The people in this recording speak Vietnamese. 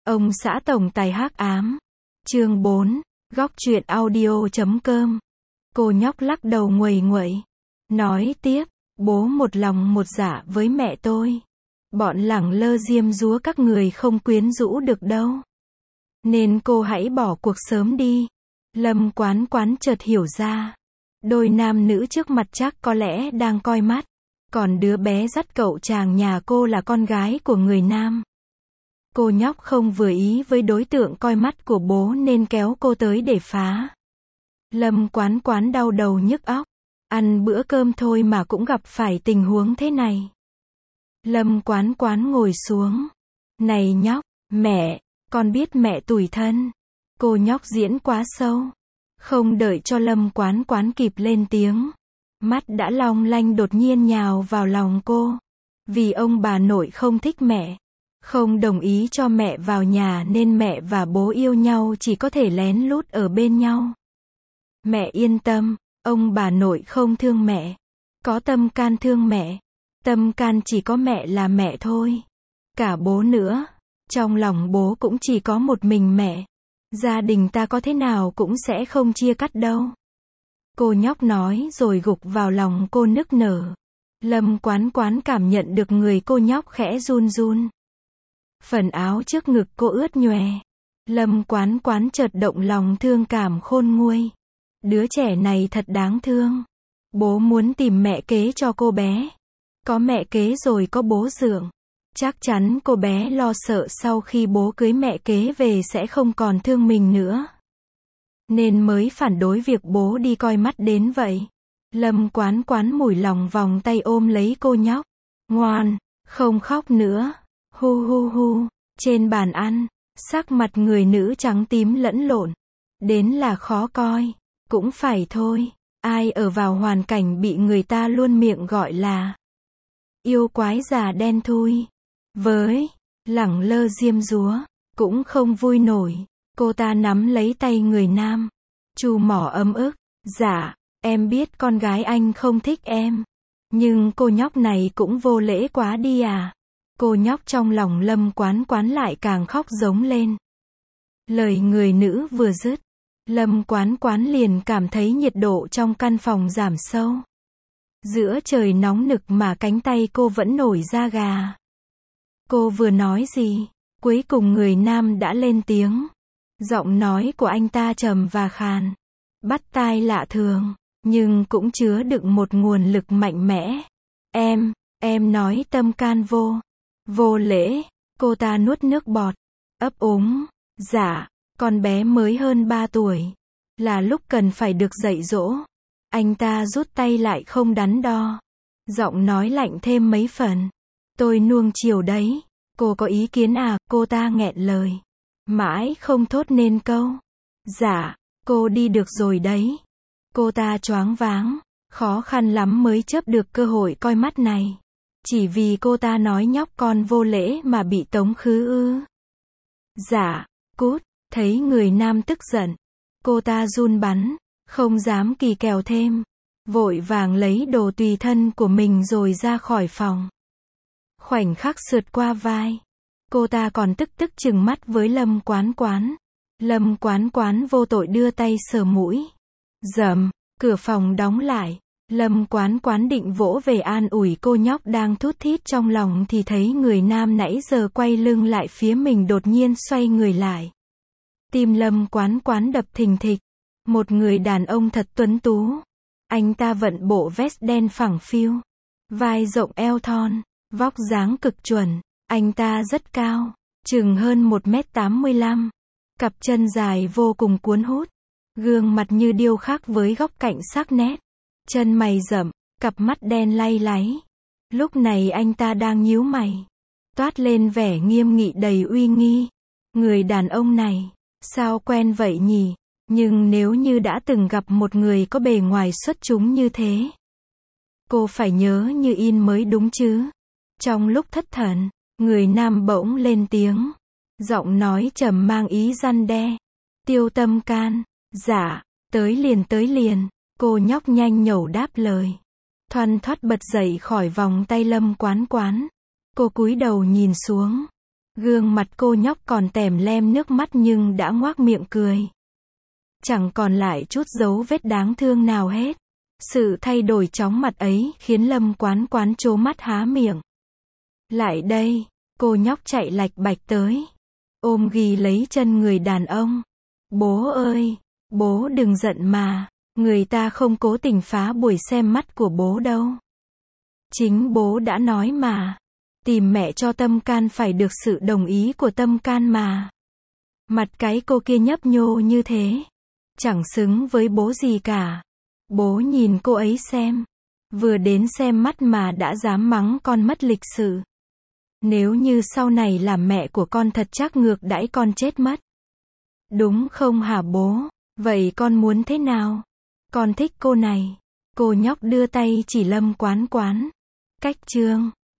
Ông xã tổng tài hắc ám. Chương 4. Góc truyện audio.com. Cô nhóc lắc đầu nguầy nguậy. Nói tiếp, bố một lòng một dạ với mẹ tôi. Bọn lẳng lơ diêm dúa các người không quyến rũ được đâu. Nên cô hãy bỏ cuộc sớm đi. Lâm Quán Quán chợt hiểu ra. Đôi nam nữ trước mặt chắc có lẽ đang coi mắt. Còn đứa bé dắt cậu chàng nhà cô là con gái của người nam. Cô nhóc không vừa ý với đối tượng coi mắt của bố nên kéo cô tới để phá. Lâm Quán Quán đau đầu nhức óc. Ăn bữa cơm thôi mà cũng gặp phải tình huống thế này. Lâm Quán Quán ngồi xuống. Này nhóc, mẹ, con biết mẹ tủi thân. Cô nhóc diễn quá sâu. Không đợi cho Lâm Quán Quán kịp lên tiếng. Mắt đã long lanh đột nhiên nhào vào lòng cô. Vì ông bà nội không thích mẹ. Không đồng ý cho mẹ vào nhà nên mẹ và bố yêu nhau chỉ có thể lén lút ở bên nhau. Mẹ yên tâm, ông bà nội không thương mẹ. Có Tâm Can thương mẹ. Tâm Can chỉ có mẹ là mẹ thôi. Cả bố nữa. Trong lòng bố cũng chỉ có một mình mẹ. Gia đình ta có thế nào cũng sẽ không chia cắt đâu. Cô nhóc nói rồi gục vào lòng cô nức nở. Lâm Quán Quán cảm nhận được người cô nhóc khẽ run run. Phần áo trước ngực cô ướt nhòe. Lâm Quán Quán chợt động lòng thương cảm khôn nguôi. Đứa trẻ này thật đáng thương. Bố muốn tìm mẹ kế cho cô bé. Có mẹ kế rồi có bố dượng. Chắc chắn cô bé lo sợ sau khi bố cưới mẹ kế về sẽ không còn thương mình nữa. Nên mới phản đối việc bố đi coi mắt đến vậy. Lâm Quán Quán mủi lòng vòng tay ôm lấy cô nhóc. Ngoan, không khóc nữa. Hu hu hu. Trên bàn ăn, sắc mặt người nữ trắng tím lẫn lộn. Đến là khó coi. Cũng phải thôi. Ai ở vào hoàn cảnh bị người ta luôn miệng gọi là yêu quái già đen thui. Với lẳng lơ diêm dúa, cũng không vui nổi. Cô ta nắm lấy tay người nam. Chu mỏ ấm ức. Dạ, em biết con gái anh không thích em. Nhưng cô nhóc này cũng vô lễ quá đi à. Cô nhóc trong lòng Lâm Quán Quán lại càng khóc giống lên. Lời người nữ vừa dứt. Lâm Quán Quán liền cảm thấy nhiệt độ trong căn phòng giảm sâu. Giữa trời nóng nực mà cánh tay cô vẫn nổi da gà. Cô vừa nói gì? Cuối cùng người nam đã lên tiếng. Giọng nói của anh ta trầm và khàn. Bắt tai lạ thường. Nhưng cũng chứa đựng một nguồn lực mạnh mẽ. Em nói Tâm Can vô lễ. Cô ta nuốt nước bọt. Ấp úng. Dạ, con bé mới hơn 3 tuổi. Là lúc cần phải được dạy dỗ. Anh ta rút tay lại không đắn đo. Giọng nói lạnh thêm mấy phần. Tôi nuông chiều đấy. Cô có ý kiến à? Cô ta nghẹn lời. Mãi không thốt nên câu. Dạ, cô đi được rồi đấy. Cô ta choáng váng. Khó khăn lắm mới chớp được cơ hội coi mắt này. Chỉ vì cô ta nói nhóc con vô lễ mà bị tống khứ ư? Dạ, cút. Thấy người nam tức giận. Cô ta run bắn. Không dám kỳ kèo thêm. Vội vàng lấy đồ tùy thân của mình rồi ra khỏi phòng. Khoảnh khắc sượt qua vai. Cô ta còn tức trừng mắt với Lâm Quán Quán. Lâm Quán Quán vô tội đưa tay sờ mũi. Rầm, cửa phòng đóng lại. Lâm Quán Quán định vỗ về an ủi cô nhóc đang thút thít trong lòng thì thấy người nam nãy giờ quay lưng lại phía mình đột nhiên xoay người lại. Tim Lâm Quán Quán đập thình thịch. Một người đàn ông thật tuấn tú. Anh ta vận bộ vest đen phẳng phiu. Vai rộng eo thon. Vóc dáng cực chuẩn. Anh ta rất cao. Chừng hơn 1m85. Cặp chân dài vô cùng cuốn hút. Gương mặt như điêu khắc với góc cạnh sắc nét. Chân mày rậm. Cặp mắt đen lay láy. Lúc này anh ta đang nhíu mày. Toát lên vẻ nghiêm nghị đầy uy nghi. Người đàn ông này. Sao quen vậy nhỉ? Nhưng nếu như đã từng gặp một người có bề ngoài xuất chúng như thế. Cô phải nhớ như in mới đúng chứ. Trong lúc thất thần, người nam bỗng lên tiếng. Giọng nói trầm mang ý răn đe. Tiêu Tâm Can. Dạ, tới liền. Cô nhóc nhanh nhẩu đáp lời. Thoăn thoắt bật dậy khỏi vòng tay Lâm Quán Quán. Cô cúi đầu nhìn xuống. Gương mặt cô nhóc còn tèm lem nước mắt nhưng đã ngoác miệng cười. Chẳng còn lại chút dấu vết đáng thương nào hết. Sự thay đổi chóng mặt ấy khiến Lâm Quán Quán trố mắt há miệng. Lại đây, cô nhóc chạy lạch bạch tới. Ôm ghì lấy chân người đàn ông. Bố ơi, bố đừng giận mà. Người ta không cố tình phá buổi xem mắt của bố đâu. Chính bố đã nói mà. Tìm mẹ cho Tâm Can phải được sự đồng ý của Tâm Can mà. Mặt cái cô kia nhấp nhô như thế. Chẳng xứng với bố gì cả. Bố nhìn cô ấy xem. Vừa đến xem mắt mà đã dám mắng con mất lịch sự. Nếu như sau này làm mẹ của con thật chắc ngược đãi con chết mất. Đúng không hả bố? Vậy con muốn thế nào? Con thích cô này. Cô nhóc đưa tay chỉ Lâm Quán Quán. Cách chương